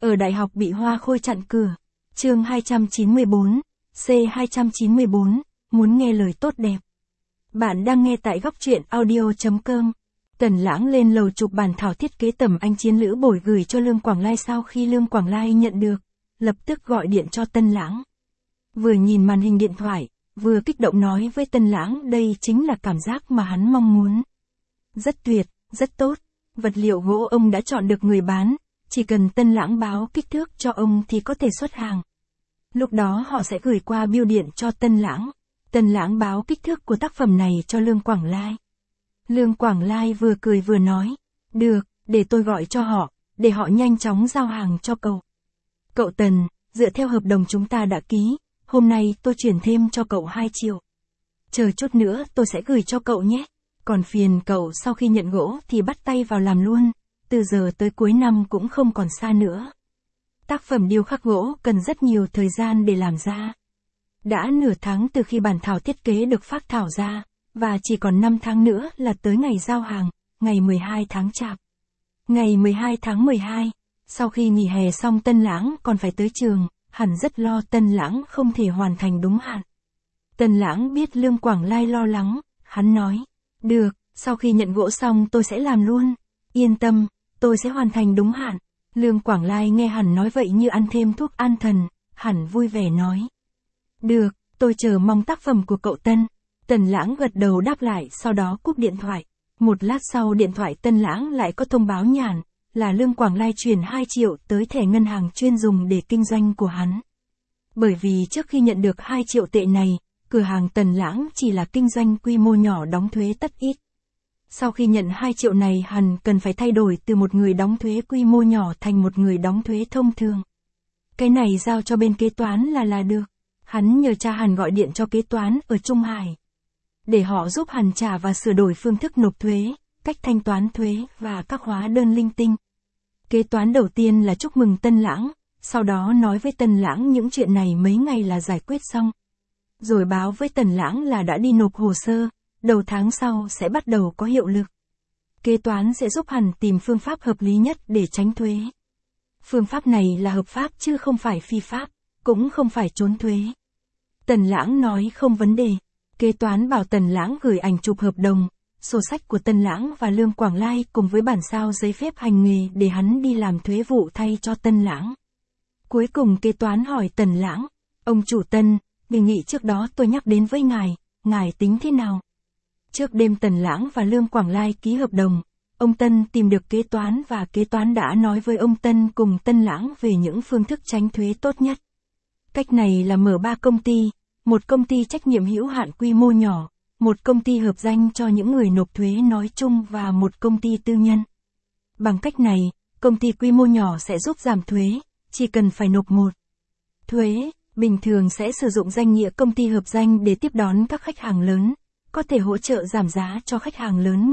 Ở đại học bị hoa khôi chặn cửa. Chương 294, C294, muốn nghe lời tốt đẹp. Bạn đang nghe tại góc truyện audio.com. Tần Lãng lên lầu chụp bản thảo thiết kế tầm anh chiến lữ bồi gửi cho Lương Quảng Lai. Sau khi Lương Quảng Lai nhận được, lập tức gọi điện cho Tân Lãng. Vừa nhìn màn hình điện thoại, vừa kích động nói với Tân Lãng đây chính là cảm giác mà hắn mong muốn. Rất tuyệt, rất tốt, vật liệu gỗ ông đã chọn được người bán, chỉ cần Tân Lãng báo kích thước cho ông thì có thể xuất hàng. Lúc đó họ sẽ gửi qua bưu điện cho Tân Lãng. Tân Lãng báo kích thước của tác phẩm này cho Lương Quảng Lai. Lương Quảng Lai vừa cười vừa nói, được, để tôi gọi cho họ, để họ nhanh chóng giao hàng cho cậu. Cậu Tần, dựa theo hợp đồng chúng ta đã ký, hôm nay tôi chuyển thêm cho cậu 2 triệu. Chờ chút nữa tôi sẽ gửi cho cậu nhé. Còn phiền cậu sau khi nhận gỗ thì bắt tay vào làm luôn, từ giờ tới cuối năm cũng không còn xa nữa. Tác phẩm điêu khắc gỗ cần rất nhiều thời gian để làm ra. Đã nửa tháng từ khi bản thảo thiết kế được phác thảo ra, và chỉ còn 5 tháng nữa là tới ngày giao hàng, ngày 12 tháng Chạp. Ngày 12 tháng 12, sau khi nghỉ hè xong Tân Lãng còn phải tới trường, hẳn rất lo Tân Lãng không thể hoàn thành đúng hạn. Tân Lãng biết Lương Quảng Lai lo lắng, hắn nói, được, sau khi nhận gỗ xong tôi sẽ làm luôn, yên tâm, tôi sẽ hoàn thành đúng hạn. Lương Quảng Lai nghe hắn nói vậy như ăn thêm thuốc an thần, hắn vui vẻ nói. Được, tôi chờ mong tác phẩm của cậu Tân. Tân Lãng gật đầu đáp lại sau đó cúp điện thoại. Một lát sau điện thoại Tân Lãng lại có thông báo nhàn, là Lương Quảng Lai chuyển 2 triệu tới thẻ ngân hàng chuyên dùng để kinh doanh của hắn. Bởi vì trước khi nhận được 2 triệu tệ này, cửa hàng Tân Lãng chỉ là kinh doanh quy mô nhỏ đóng thuế tất ít. Sau khi nhận 2 triệu này hắn cần phải thay đổi từ một người đóng thuế quy mô nhỏ thành một người đóng thuế thông thường. Cái này giao cho bên kế toán là được. Hắn nhờ cha hắn gọi điện cho kế toán ở Trung Hải, để họ giúp hắn trả và sửa đổi phương thức nộp thuế, cách thanh toán thuế và các hóa đơn linh tinh. Kế toán đầu tiên là chúc mừng Tân Lãng, sau đó nói với Tân Lãng những chuyện này mấy ngày là giải quyết xong. Rồi báo với Tân Lãng là đã đi nộp hồ sơ, đầu tháng sau sẽ bắt đầu có hiệu lực. Kế toán sẽ giúp hắn tìm phương pháp hợp lý nhất để tránh thuế. Phương pháp này là hợp pháp chứ không phải phi pháp, cũng không phải trốn thuế. Tân Lãng nói không vấn đề. Kế toán bảo Tân Lãng gửi ảnh chụp hợp đồng, sổ sách của Tân Lãng và Lương Quảng Lai cùng với bản sao giấy phép hành nghề để hắn đi làm thuế vụ thay cho Tân Lãng. Cuối cùng kế toán hỏi Tân Lãng, ông chủ Tân, đề nghị trước đó tôi nhắc đến với ngài tính thế nào? Trước đêm Tân Lãng và Lương Quảng Lai ký hợp đồng, ông Tân tìm được kế toán và kế toán đã nói với ông Tân cùng Tân Lãng về những phương thức tránh thuế tốt nhất. Cách này là mở 3 công ty, một công ty trách nhiệm hữu hạn quy mô nhỏ, một công ty hợp danh cho những người nộp thuế nói chung và một công ty tư nhân. Bằng cách này, công ty quy mô nhỏ sẽ giúp giảm thuế, chỉ cần phải nộp một thuế, bình thường sẽ sử dụng danh nghĩa công ty hợp danh để tiếp đón các khách hàng lớn, có thể hỗ trợ giảm giá cho khách hàng lớn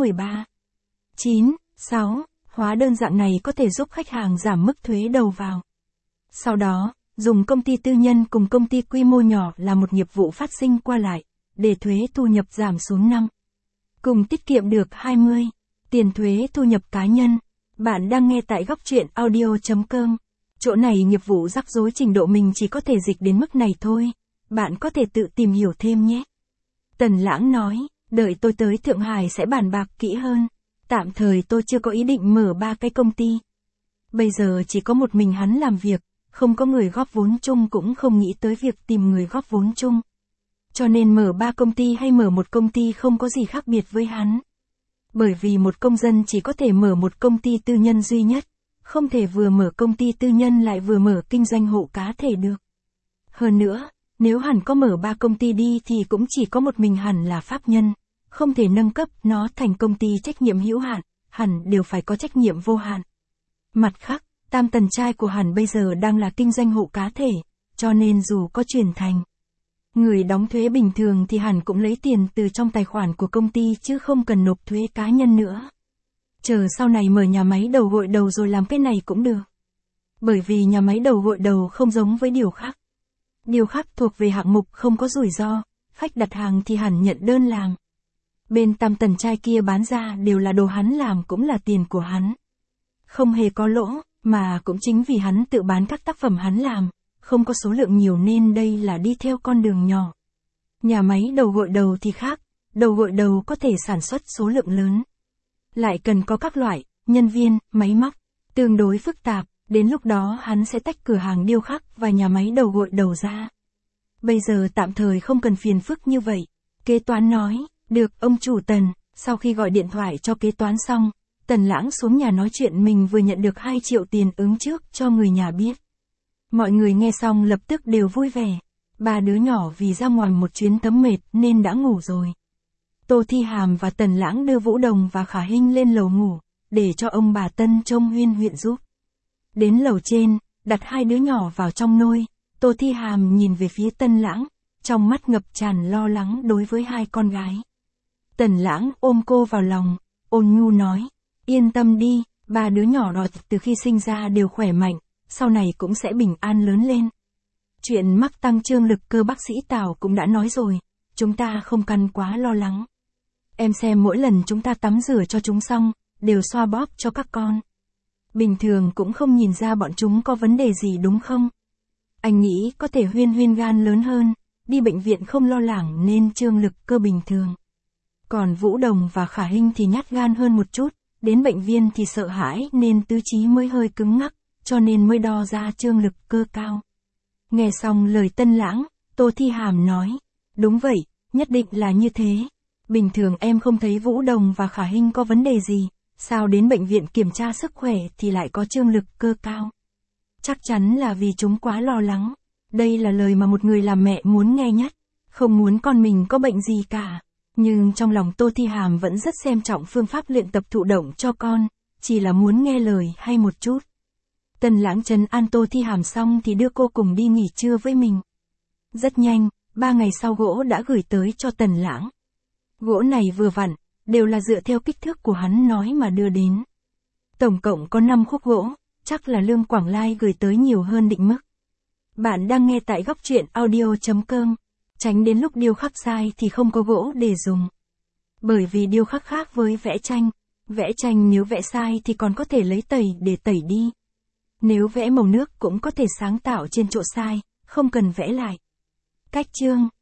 13.9.6, hóa đơn dạng này có thể giúp khách hàng giảm mức thuế đầu vào. Sau đó, dùng công ty tư nhân cùng công ty quy mô nhỏ là một nghiệp vụ phát sinh qua lại, để thuế thu nhập giảm xuống 5. Cùng tiết kiệm được 20. Tiền thuế thu nhập cá nhân. Bạn đang nghe tại góc truyện audio.com. Chỗ này nghiệp vụ rắc rối trình độ mình chỉ có thể dịch đến mức này thôi. Bạn có thể tự tìm hiểu thêm nhé. Tân Lãng nói, đợi tôi tới Thượng Hải sẽ bàn bạc kỹ hơn. Tạm thời tôi chưa có ý định mở 3 cái công ty. Bây giờ chỉ có một mình hắn làm việc. Không có người góp vốn chung cũng không nghĩ tới việc tìm người góp vốn chung. Cho nên mở 3 công ty hay mở một công ty không có gì khác biệt với hắn. Bởi vì một công dân chỉ có thể mở một công ty tư nhân duy nhất, không thể vừa mở công ty tư nhân lại vừa mở kinh doanh hộ cá thể được. Hơn nữa, nếu hắn có mở 3 công ty đi thì cũng chỉ có một mình hắn là pháp nhân, không thể nâng cấp nó thành công ty trách nhiệm hữu hạn, hắn đều phải có trách nhiệm vô hạn. Mặt khác, Tam Tần trai của hắn bây giờ đang là kinh doanh hộ cá thể, cho nên dù có chuyển thành người đóng thuế bình thường thì hắn cũng lấy tiền từ trong tài khoản của công ty chứ không cần nộp thuế cá nhân nữa. Chờ sau này mở nhà máy đầu gội đầu rồi làm cái này cũng được. Bởi vì nhà máy đầu gội đầu không giống với điều khác. Điều khác thuộc về hạng mục không có rủi ro, khách đặt hàng thì hắn nhận đơn làm. Bên Tam Tần trai kia bán ra đều là đồ hắn làm cũng là tiền của hắn. Không hề có lỗ. Mà cũng chính vì hắn tự bán các tác phẩm hắn làm, không có số lượng nhiều nên đây là đi theo con đường nhỏ. Nhà máy đầu gội đầu thì khác, đầu gội đầu có thể sản xuất số lượng lớn. Lại cần có các loại, nhân viên, máy móc, tương đối phức tạp, đến lúc đó hắn sẽ tách cửa hàng điêu khắc và nhà máy đầu gội đầu ra. Bây giờ tạm thời không cần phiền phức như vậy. Kế toán nói, được ông chủ Tần, sau khi gọi điện thoại cho kế toán xong, Tần Lãng xuống nhà nói chuyện mình vừa nhận được 2 triệu tiền ứng trước cho người nhà biết. Mọi người nghe xong lập tức đều vui vẻ. 3 đứa nhỏ vì ra ngoài một chuyến thấm mệt nên đã ngủ rồi. Tô Thi Hàm và Tần Lãng đưa Vũ Đồng và Khả Hinh lên lầu ngủ, để cho ông bà Tân trông Huyên Huyện giúp. Đến lầu trên, đặt 2 đứa nhỏ vào trong nôi, Tô Thi Hàm nhìn về phía Tần Lãng, trong mắt ngập tràn lo lắng đối với 2 con gái. Tần Lãng ôm cô vào lòng, ôn nhu nói, yên tâm đi, 3 đứa nhỏ đó từ khi sinh ra đều khỏe mạnh, sau này cũng sẽ bình an lớn lên. Chuyện mắc tăng trương lực cơ bác sĩ Tào cũng đã nói rồi, chúng ta không cần quá lo lắng. Em xem mỗi lần chúng ta tắm rửa cho chúng xong, đều xoa bóp cho các con. Bình thường cũng không nhìn ra bọn chúng có vấn đề gì đúng không? Anh nghĩ có thể Huyên Huyên gan lớn hơn, đi bệnh viện không lo lắng nên trương lực cơ bình thường. Còn Vũ Đồng và Khả Hinh thì nhát gan hơn một chút, đến bệnh viện thì sợ hãi nên tứ chí mới hơi cứng ngắc, cho nên mới đo ra trương lực cơ cao. Nghe xong lời Tần Lãng, Tô Thi Hàm nói, đúng vậy, nhất định là như thế. Bình thường em không thấy Vũ Đồng và Khả Hinh có vấn đề gì, sao đến bệnh viện kiểm tra sức khỏe thì lại có trương lực cơ cao. Chắc chắn là vì chúng quá lo lắng. Đây là lời mà một người làm mẹ muốn nghe nhất, không muốn con mình có bệnh gì cả. Nhưng trong lòng Tô Thi Hàm vẫn rất xem trọng phương pháp luyện tập thụ động cho con, chỉ là muốn nghe lời hay một chút. Tần Lãng trấn an Tô Thi Hàm xong thì đưa cô cùng đi nghỉ trưa với mình. Rất nhanh, 3 ngày sau gỗ đã gửi tới cho Tần Lãng. Gỗ này vừa vặn, đều là dựa theo kích thước của hắn nói mà đưa đến. Tổng cộng có 5 khúc gỗ, chắc là Lương Quảng Lai gửi tới nhiều hơn định mức. Bạn đang nghe tại góc truyện audio.com, tránh đến lúc điêu khắc sai thì không có gỗ để dùng. Bởi vì điêu khắc khác với vẽ tranh nếu vẽ sai thì còn có thể lấy tẩy để tẩy đi. Nếu vẽ màu nước cũng có thể sáng tạo trên chỗ sai, không cần vẽ lại. Cách chương